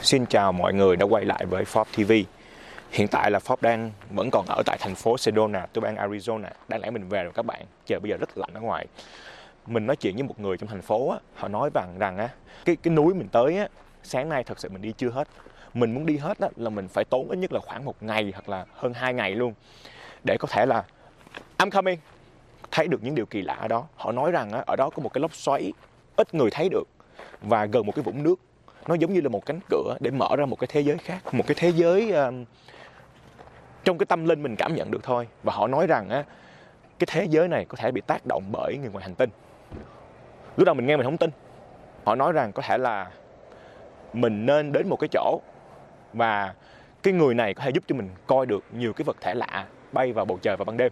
Xin chào mọi người đã quay lại với Forbes TV. Hiện tại là Forbes vẫn còn ở tại thành phố Sedona, tiểu bang Arizona. Đáng lẽ mình về rồi các bạn, trời bây giờ rất lạnh ở ngoài. Mình nói chuyện với một người trong thành phố á, họ nói rằng cái núi mình tới á, sáng nay thật sự mình đi chưa hết. Mình muốn đi hết á, là mình phải tốn ít nhất là khoảng 1 ngày hoặc là hơn 2 ngày luôn để có thể là I'm coming, thấy được những điều kỳ lạ ở đó. Họ nói rằng á, ở đó có một cái lốc xoáy ít người thấy được và gần một cái vũng nước. Nó giống như là một cánh cửa để mở ra một cái thế giới khác, một cái thế giới trong cái tâm linh mình cảm nhận được thôi. Và họ nói rằng á, cái thế giới này có thể bị tác động bởi người ngoài hành tinh. Lúc đầu mình nghe mình không tin. Họ nói rằng có thể là mình nên đến một cái chỗ và cái người này có thể giúp cho mình coi được nhiều cái vật thể lạ bay vào bầu trời vào ban đêm.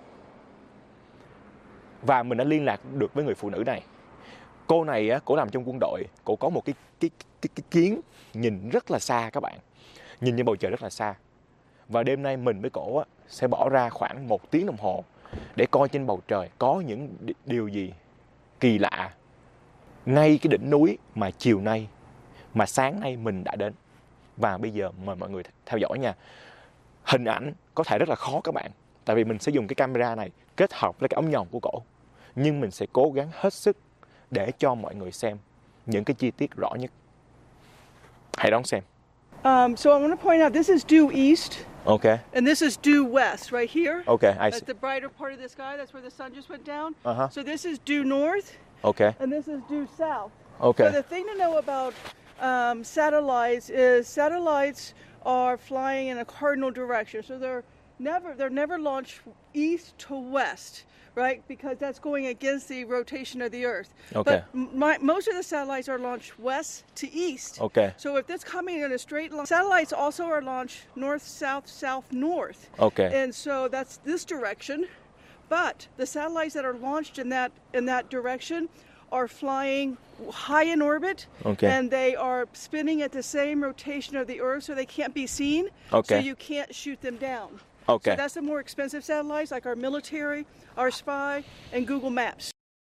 Và mình đã liên lạc được với người phụ nữ này. Cô này á, cô làm trong quân đội, cô có một cái kiến nhìn rất là xa các bạn, nhìn trên bầu trời rất là xa. Và đêm nay mình với cổ á, sẽ bỏ ra khoảng 1 tiếng đồng hồ để coi trên bầu trời có những điều gì kỳ lạ ngay cái đỉnh núi mà chiều nay, mà sáng nay mình đã đến. Và bây giờ mời mọi người theo dõi nha. Hình ảnh có thể rất là khó các bạn, tại vì mình sẽ dùng cái camera này kết hợp với cái ống nhòm của cổ, nhưng mình sẽ cố gắng hết sức để cho mọi người xem những cái chi tiết rõ nhất. Hãy đón xem. So I'm going to point out this is due east. Okay. And this is due west right here. Okay, I see. That's the brighter part of the sky. That's where the sun just went down. Uh-huh. So this is due north. Okay. And this is due south. Okay. So the thing to know about satellites is satellites are flying in a cardinal direction. So they're never launched east to west, right? Because that's going against the rotation of the Earth. Okay. But most of the satellites are launched west to east. Okay. So if that's coming in a straight line, satellites also are launched north, south, south, north. Okay. And so that's this direction. But the satellites that are launched in that direction are flying high in orbit. Okay. And they are spinning at the same rotation of the Earth, so they can't be seen. Okay. So you can't shoot them down. Okay. So that's the more expensive satellites, like our military, our spy, and Google Maps.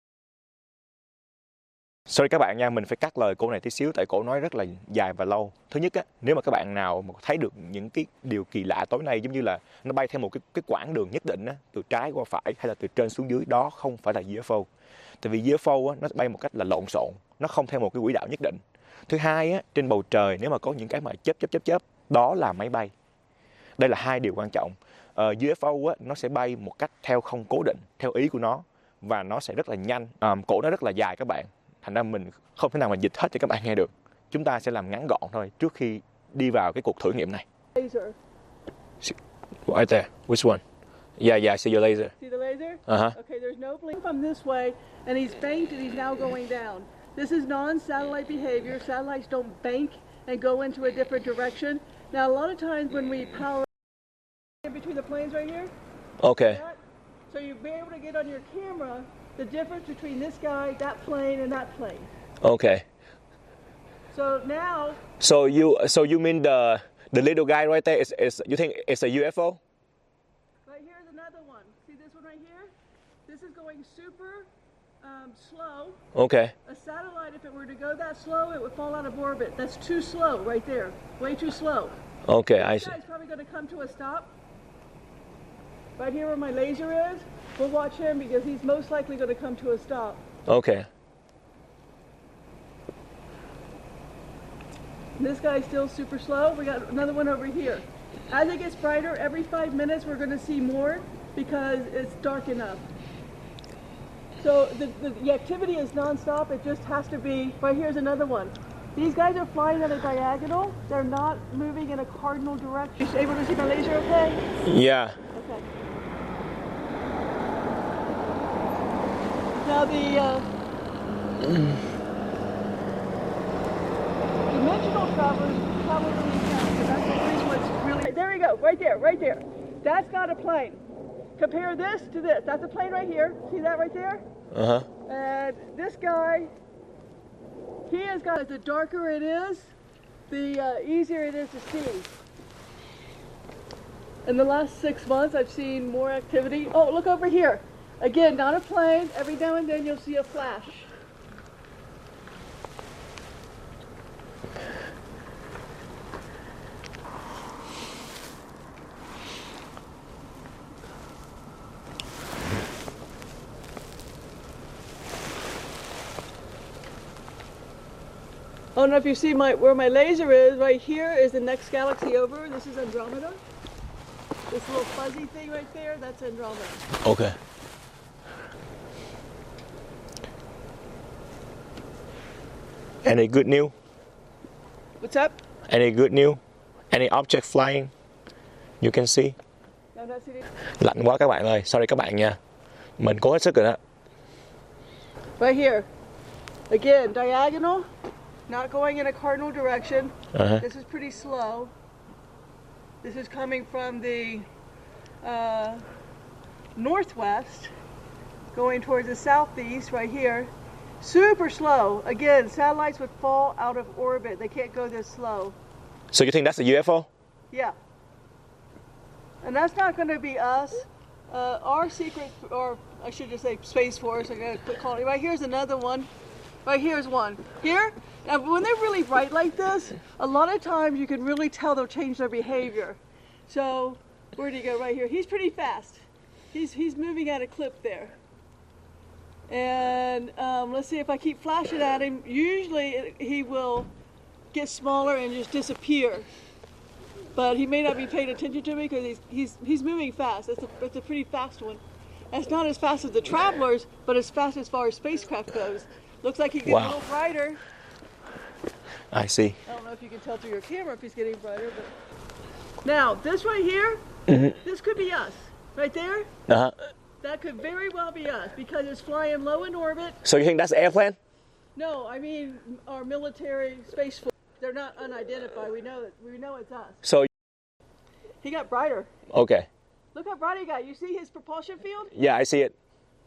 Sorry các bạn nha, mình phải cắt lời cô này tí xíu tại cô nói rất là dài và lâu. Thứ nhất á, nếu mà các bạn nào mà thấy được những cái điều kỳ lạ tối nay, giống như là nó bay theo một cái quãng đường nhất định á, từ trái qua phải hay là từ trên xuống dưới, đó không phải là UFO. Tại vì UFO á, nó bay một cách là lộn xộn, nó không theo một cái quỹ đạo nhất định. Thứ hai á, trên bầu trời nếu mà có những cái mà chớp, đó là máy bay. Đây là hai điều quan trọng. UFO á, nó sẽ bay một cách theo không cố định, theo ý của nó, và nó sẽ rất là nhanh. Cổ nó rất là dài các bạn, thành ra mình không thể nào mà dịch hết cho các bạn nghe được. Chúng ta sẽ làm ngắn gọn thôi trước khi đi vào cái cuộc thử nghiệm này. Laser. Right there. Which one? Yeah, I see your laser. See the laser? Uh-huh. Okay, there's no blink from this way, and he's banked and he's now going down. This is non-satellite behavior. Satellites don't bank and go into a different direction. Now, a lot of times when we power in between the planes right here, Okay. so you'll be able to get on your camera the difference between this guy, that plane, and that plane. Okay. So now, So you mean the little guy right there is you think it's a UFO? right here's another one. See this one right here? This is going super slow. Okay. A satellite, if it were to go that slow, it would fall out of orbit. That's too slow right there. Way too slow. Okay, I This see. guy's probably going to come to a stop. Right here where my laser is, we'll watch him because he's most likely going to come to a stop. Okay. This guy's still super slow. We got another one over here. As it gets brighter, every 5 minutes we're going to see more because it's dark enough. So the activity is non-stop. It just has to be, right here's another one. These guys are flying at a diagonal. They're not moving in a cardinal direction. You able to see my laser okay? Yeah. Okay. Now the dimensional travelers travel really fast, so that's the reason what's really... There we go, right there. That's not a plane. Compare this to this. That's a plane right here. See that right there? Uh-huh. And this guy, he has got, the darker it is, the easier it is to see. In the last 6 months, I've seen more activity. Oh, look over here. Again, not a plane. Every now and then you'll see a flash. I don't know if you see where my laser is. Right here is the next galaxy over. This is Andromeda. This little fuzzy thing right there, that's Andromeda. Okay. Any good news? What's up? Any good news? Any object flying? You can see? No, not see. Lạnh quá các bạn ơi, sorry các bạn nha. Mình cố hết sức rồi đó. Right here. Again, diagonal, not going in a cardinal direction. This is pretty slow. This is coming from the northwest, going towards the southeast right here. Super slow. Again, satellites would fall out of orbit. They can't go this slow. So you think that's a UFO? Yeah. And that's not going to be us. Our secret, or I should just say Space Force, I'm going to call it. Right here's another one. Right here's one. Here, now when they're really bright like this, a lot of times you can really tell they'll change their behavior. So, where do you go? Right here. He's pretty fast. He's moving at a clip there. And let's see if I keep flashing at him. Usually he will get smaller and just disappear. But he may not be paying attention to me because he's moving fast. It's a pretty fast one. And it's not as fast as the Travelers, but as fast as far as spacecraft goes. Looks like he's getting a little brighter. I see. I don't know if you can tell through your camera if he's getting brighter, but now this right here, this could be us. Right there? Uh-huh. That could very well be us because it's flying low in orbit. So you think that's an airplane? No, I mean our military space force. They're not unidentified. We know it's us. So he got brighter. Okay. Look how bright he got. You see his propulsion field? Yeah, I see it.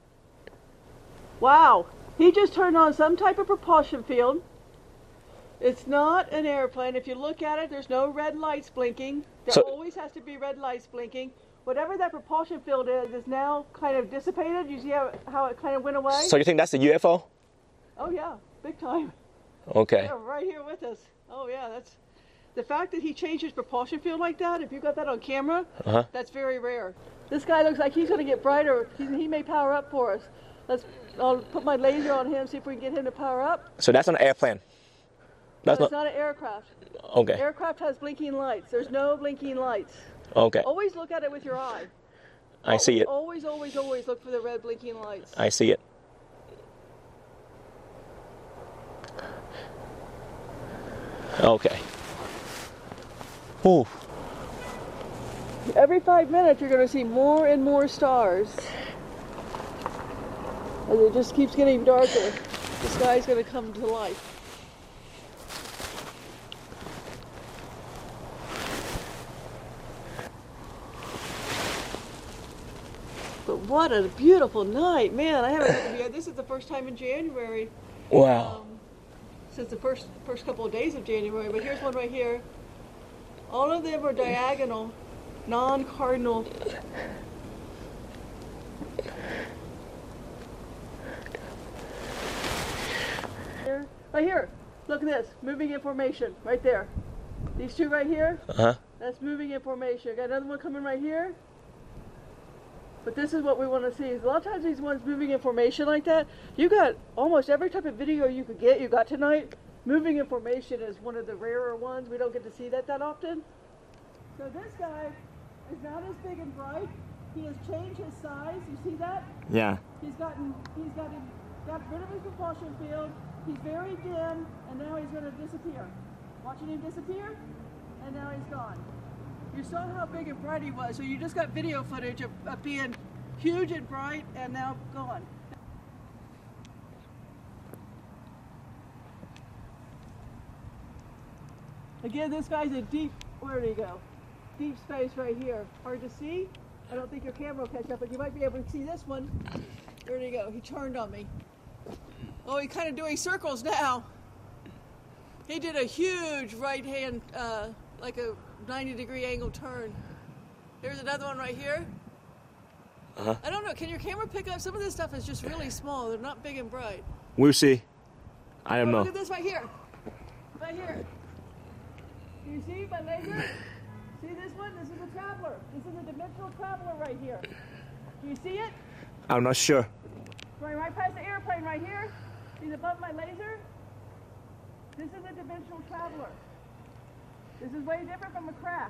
Wow. He just turned on some type of propulsion field. It's not an airplane. If you look at it, there's no red lights blinking. There always has to be red lights blinking. Whatever that propulsion field is now kind of dissipated. You see how it kind of went away? So you think that's a UFO? Oh yeah, big time. Okay. They're right here with us. Oh yeah, that's the fact that he changed his propulsion field like that. If you got that on camera, that's very rare. This guy looks like he's going to get brighter. He may power up for us. I'll put my laser on him, see if we can get him to power up. So that's an airplane? It's not an aircraft. Okay. Aircraft has blinking lights. There's no blinking lights. Okay. Always look at it with your eye. I see it. Always look for the red blinking lights. I see it. Okay. Ooh. Every 5 minutes you're going to see more and more stars. As it just keeps getting darker, the sky's going to come to life. But what a beautiful night, man! I haven't had to be. This is the first time in January. Wow. Since the first couple of days of January. But here's one right here. All of them are diagonal, non-cardinal. Right here. Look at this. Moving in formation. Right there. These two right here. That's moving in formation. Got another one coming right here. But this is what we want to see. A lot of times these ones moving in formation like that, you got almost every type of video you could get, you got tonight. Moving in formation is one of the rarer ones. We don't get to see that often. So this guy is not as big and bright. He has changed his size. You see that? Yeah. He's got rid of his propulsion field. He's very dim, and now he's going to disappear. Watching him disappear, and now he's gone. You saw how big and bright he was, so you just got video footage of being huge and bright, and now gone. Again, this guy's in deep, where did he go? Deep space right here. Hard to see. I don't think your camera will catch up, but you might be able to see this one. Where did he go? He turned on me. Oh, he's kind of doing circles now. He did a huge right hand, like a 90-degree angle turn. There's another one right here. I don't know. Can your camera pick up? Some of this stuff is just really small. They're not big and bright. We'll see. I don't know. Look at this right here. Right here. Do you see my laser? See this one? This is a traveler. This is a dimensional traveler right here. Do you see it? I'm not sure. Going right past the airplane right here. He's above my laser. This is a dimensional traveler. This is way different from a craft.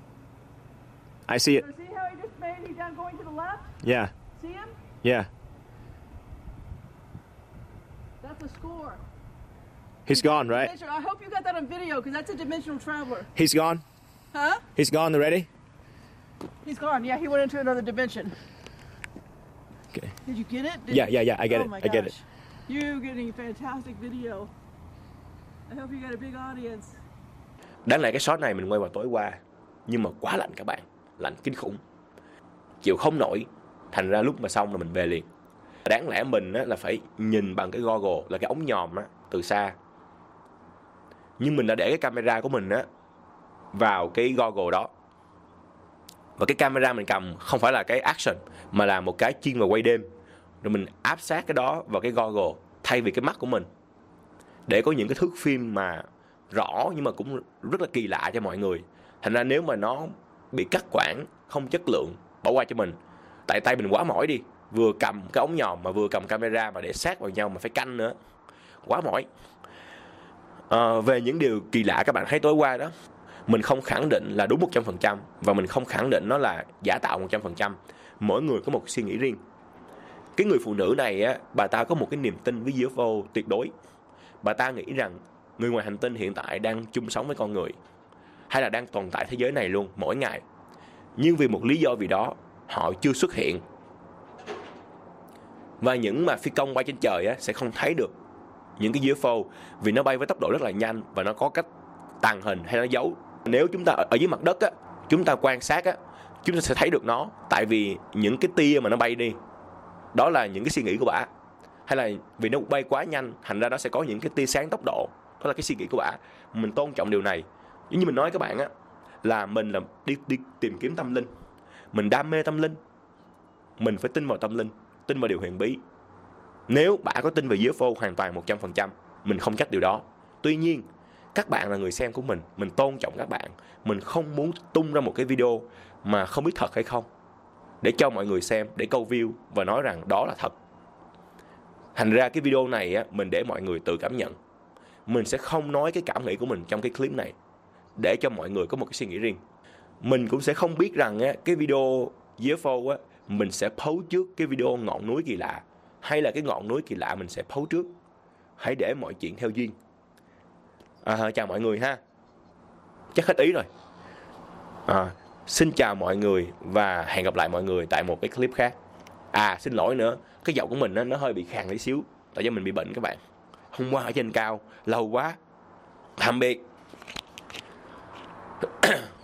I see it. So see how he just made? He's down going to the left. Yeah. See him? Yeah. That's a score. He's gone, right? I hope you got that on video because that's a dimensional traveler. He's gone. Huh? He's gone already. He's gone. Yeah, he went into another dimension. Okay. Did you get it? Yeah. I get Oh it. my I get it. gosh. You're getting a fantastic video. I hope you got a big audience. Đáng lẽ cái shot này mình quay vào tối qua, nhưng mà quá lạnh các bạn, lạnh kinh khủng, chịu không nổi, thành ra lúc mà xong là mình về liền. Đáng lẽ mình á, là phải nhìn bằng cái goggle là cái ống nhòm á, từ xa, nhưng mình đã để cái camera của mình á vào cái goggle đó, và cái camera mình cầm không phải là cái action mà là một cái chuyên vào quay đêm, rồi mình áp sát cái đó vào cái goggle thay vì cái mắt của mình để có những cái thước phim mà rõ nhưng mà cũng rất là kỳ lạ cho mọi người. Thành ra nếu mà nó bị cắt quãng, không chất lượng, bỏ qua cho mình. Tại tay mình quá mỏi đi, vừa cầm cái ống nhòm mà vừa cầm camera mà để sát vào nhau mà phải canh nữa, quá mỏi. Về những điều kỳ lạ các bạn thấy tối qua đó, mình không khẳng định là đúng 100% và mình không khẳng định nó là giả tạo 100%. Mỗi người có một suy nghĩ riêng. Cái người phụ nữ này á, bà ta có một cái niềm tin với UFO tuyệt đối. Bà ta nghĩ rằng người ngoài hành tinh hiện tại đang chung sống với con người, hay là đang tồn tại thế giới này luôn mỗi ngày. Nhưng vì một lý do gì đó họ chưa xuất hiện. Và những mà phi công bay trên trời á, sẽ không thấy được những cái UFO vì nó bay với tốc độ rất là nhanh và nó có cách tàng hình hay nó giấu. Nếu chúng ta ở dưới mặt đất á, chúng ta quan sát á, chúng ta sẽ thấy được nó. Tại vì những cái tia mà nó bay đi, đó là những cái suy nghĩ của bả. Hay là vì nó bay quá nhanh, thành ra nó sẽ có những cái tia sáng tốc độ. Đó là cái suy nghĩ của bả. Mình tôn trọng điều này. Giống như mình nói các bạn á, là mình là đi tìm kiếm tâm linh. Mình đam mê tâm linh. Mình phải tin vào tâm linh, tin vào điều huyền bí. Nếu bả có tin về UFO hoàn toàn 100%, mình không trách điều đó. Tuy nhiên, các bạn là người xem của mình tôn trọng các bạn. Mình không muốn tung ra một cái video mà không biết thật hay không, để cho mọi người xem, để câu view và nói rằng đó là thật. Thành ra cái video này á, mình để mọi người tự cảm nhận. Mình sẽ không nói cái cảm nghĩ của mình trong cái clip này, để cho mọi người có một cái suy nghĩ riêng. Mình cũng sẽ không biết rằng á, cái video UFO á, mình sẽ post trước cái video ngọn núi kỳ lạ, hay là cái ngọn núi kỳ lạ mình sẽ post trước. Hãy để mọi chuyện theo duyên. Chào mọi người ha. Chắc hết ý rồi. Xin chào mọi người và hẹn gặp lại mọi người tại một cái clip khác. Xin lỗi nữa, cái giọng của mình nó hơi bị khàn tí xíu, tại do mình bị bệnh các bạn. Hôm qua ở trên cao lâu quá. Tạm biệt.